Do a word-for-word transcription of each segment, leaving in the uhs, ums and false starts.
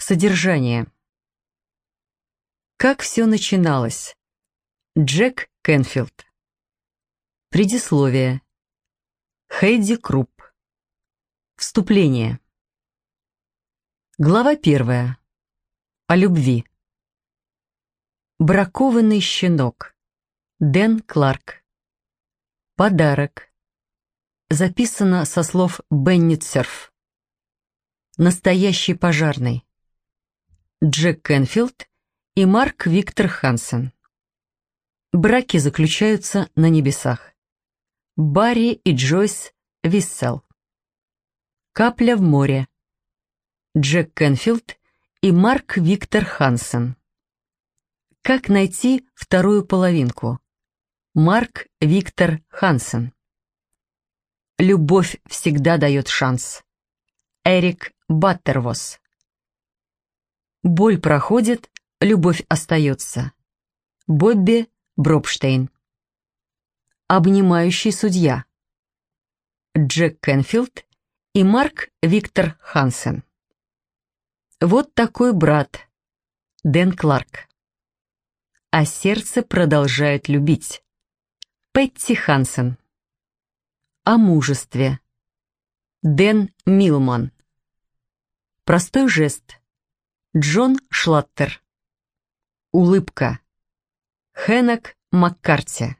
Содержание. Как все начиналось? Джек Кенфилд. Предисловие. Хейди Крупп. Вступление. Глава первая. О любви. Бракованный щенок. Дэн Кларк. Подарок. Записано со слов Бенни Церф. Настоящий пожарный. Джек Кенфилд и Марк Виктор Хансен. Браки заключаются на небесах. Барри и Джойс Виссел. Капля в море. Джек Кенфилд и Марк Виктор Хансен. Как найти вторую половинку? Марк Виктор Хансен. Любовь всегда дает шанс. Эрик Баттервос. Боль проходит, любовь остается. Бобби Бробштейн. Обнимающий судья. Джек Кенфилд и Марк Виктор Хансен. Вот такой брат. Дэн Кларк. А сердце продолжает любить. Петти Хансен. О мужестве. Дэн Милман. Простой жест. Джон Шлаттер. Улыбка. Хэнок Маккарти.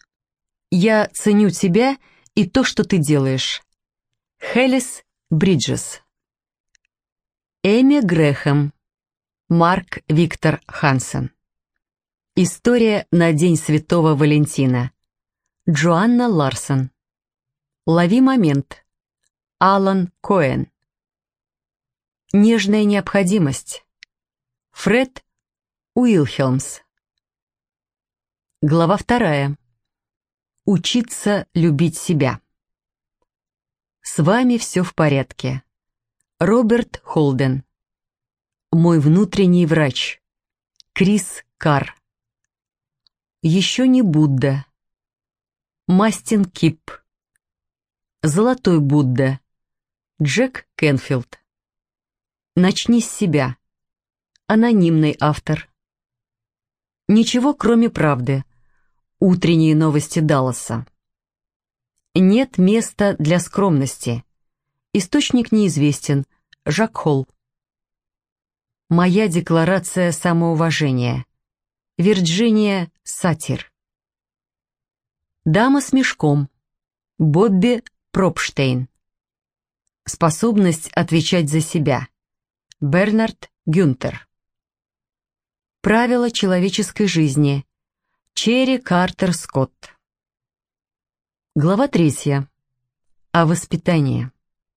Я ценю тебя и то, что ты делаешь. Хелис Бриджес. Эми Грэхэм. Марк Виктор Хансен. История на День Святого Валентина. Джоанна Ларсон. Лови момент. Алан Коэн. Нежная необходимость. Фред Уилхелмс. Глава вторая. Учиться любить себя. С вами все в порядке. Роберт Холден. Мой внутренний врач. Крис Карр. Еще не Будда. Мастин Кип. Золотой Будда. Джек Кенфилд. Начни с себя. Анонимный автор. Ничего, кроме правды. Утренние новости Далласа. Нет места для скромности. Источник неизвестен. Жак Холл. Моя декларация самоуважения. Вирджиния Сатир. Дама с мешком. Бобби Пробштейн. Способность отвечать за себя. Бернард Гюнтер. Правила человеческой жизни. Черри Картер Скотт. Глава третья. О воспитании.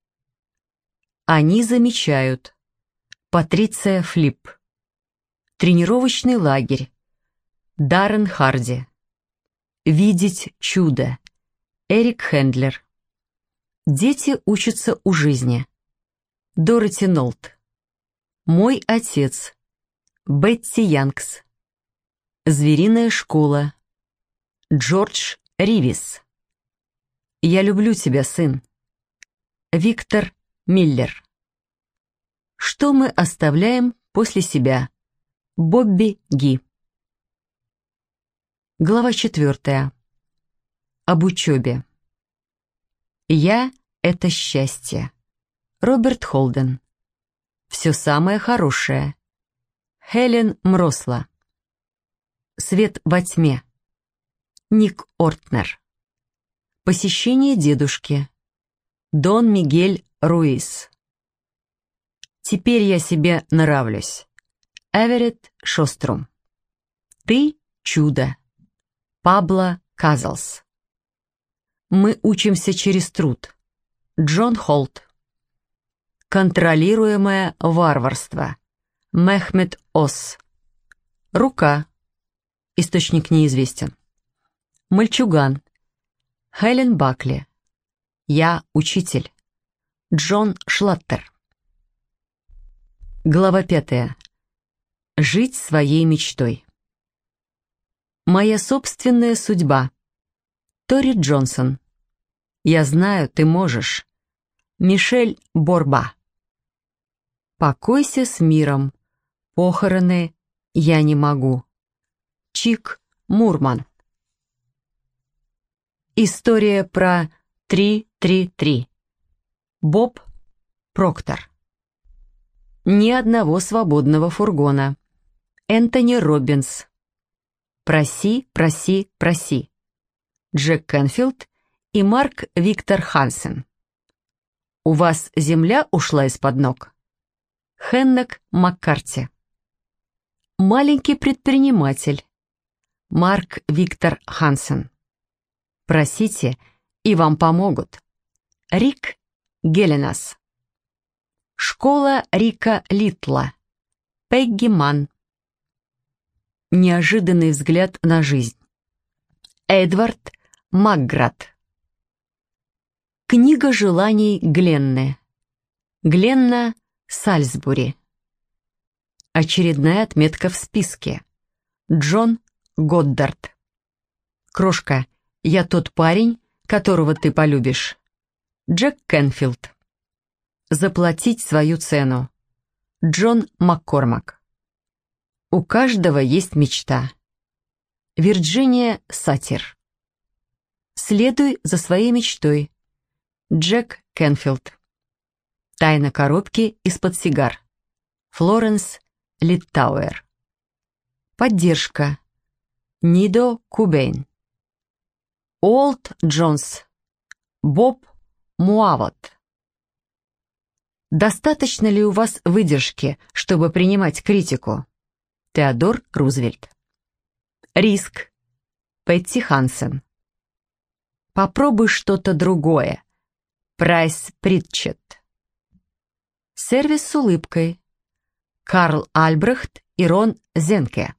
Они замечают. Патриция Флип. Тренировочный лагерь. Даррен Харди. Видеть чудо. Эрик Хендлер. Дети учатся у жизни. Дороти Нолт. Мой отец. Бетти Янкс. Звериная школа. Джордж Ривис. Я люблю тебя, сын. Виктор Миллер. Что мы оставляем после себя? Бобби Ги. Глава четвертая. Об учебе. Я — это счастье. Роберт Холден. Все самое хорошее. Хелен Мросла. Свет во тьме. Ник Ортнер. Посещение дедушки. Дон Мигель Руис. Теперь я себе нравлюсь. Эверетт Шострум. Ты — чудо. Пабло Казалс. Мы учимся через труд. Джон Холт. Контролируемое варварство. Мехмед Ос. Рука. Источник неизвестен. Мальчуган. Хелен Бакли. Я учитель. Джон Шлаттер. Глава пятая. Жить своей мечтой. Моя собственная судьба. Тори Джонсон. Я знаю, ты можешь. Мишель Борба. Покойся с миром. Похороны я не могу. Чик Мурман. История про три три три. Боб Проктор. Ни одного свободного фургона. Энтони Роббинс. Проси, проси, проси. Джек Кенфилд и Марк Виктор Хансен. У вас земля ушла из-под ног. Хеннек Маккарти. Маленький предприниматель. Марк Виктор Хансен. Просите, и вам помогут. Рик Геленас. Школа Рика Литла. Пегги Манн. Неожиданный взгляд на жизнь. Эдвард Макград. Книга желаний Гленны. Гленна Сальсбури. Очередная отметка в списке. Джон Годдард. Крошка, я тот парень, которого ты полюбишь. Джек Кенфилд. Заплатить свою цену. Джон Маккормак. У каждого есть мечта. Вирджиния Сатир. Следуй за своей мечтой. Джек Кенфилд. Тайна коробки из-под сигар. Флоренс Литтауэр. Поддержка. Нидо Кубейн. Олд Джонс. Боб Муавот. Достаточно ли у вас выдержки, чтобы принимать критику? Теодор Рузвельт. Риск. Пэтти Хансен. Попробуй что-то другое. Прайс Притчетт. Сервис с улыбкой. Карл Альбрехт и Рон Зенке.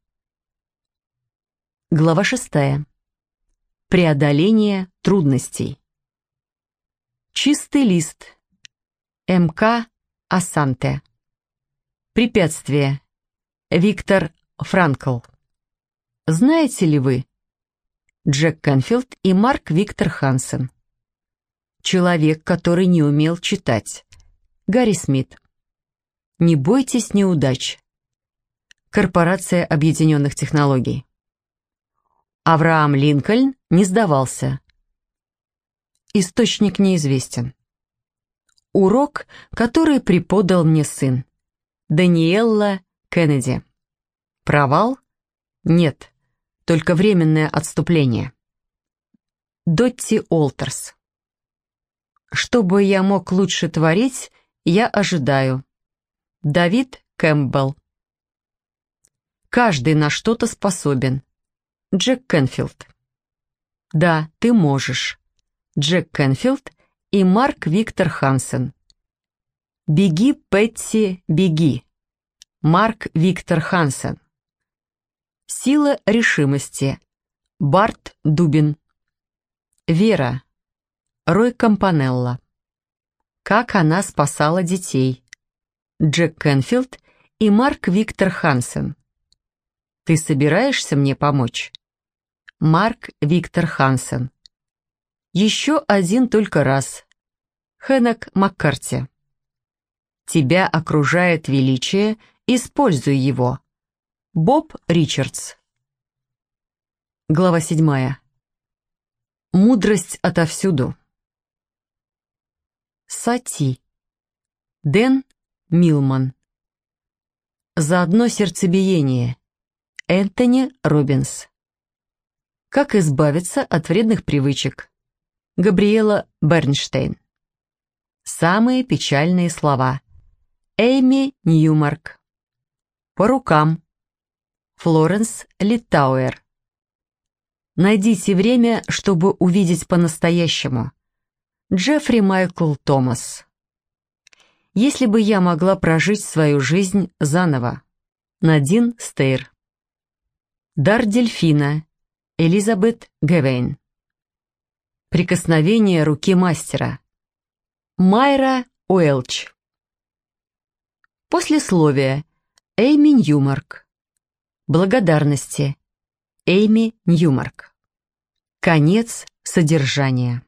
Глава шестая. Преодоление трудностей. Чистый лист. эм ка Асанте. Препятствие. Виктор Франкл. Знаете ли вы? Джек Кенфилд и Марк Виктор Хансен. Человек, который не умел читать. Гарри Смит. Не бойтесь неудач. Корпорация объединенных технологий. Авраам Линкольн не сдавался. Источник неизвестен. Урок, который преподал мне сын. Даниэлла Кеннеди. Провал? Нет, только временное отступление. Дотти Олтерс. Чтобы я мог лучше творить, я ожидаю. Давид Кэмпбелл. Каждый на что-то способен. Джек Кенфилд. Да, ты можешь. Джек Кенфилд и Марк Виктор Хансен. Беги, Пэтти, беги. Марк Виктор Хансен. Сила решимости. Барт Дубин. Вера. Рой Кампанелло. Как она спасала детей. Джек Кенфилд и Марк Виктор Хансен. Ты собираешься мне помочь? Марк Виктор Хансен. Еще один только раз. Хеннек Маккарти. Тебя окружает величие, используй его. Боб Ричардс. Глава седьмая. Мудрость отовсюду. Сати. Дэн Милман. Заодно сердцебиение. Энтони Роббинс. Как избавиться от вредных привычек. Габриэла Бернштейн. Самые печальные слова. Эйми Ньюмарк. По рукам. Флоренс Литтауэр. Найдите время, чтобы увидеть по-настоящему. Джеффри Майкл Томас. Если бы я могла прожить свою жизнь заново. Надин Стейр. Дар дельфина. Элизабет Гевейн. Прикосновение руки мастера. Майра Уэлч. Послесловие. Эйми Ньюмарк. Благодарности. Эйми Ньюмарк. Конец содержания.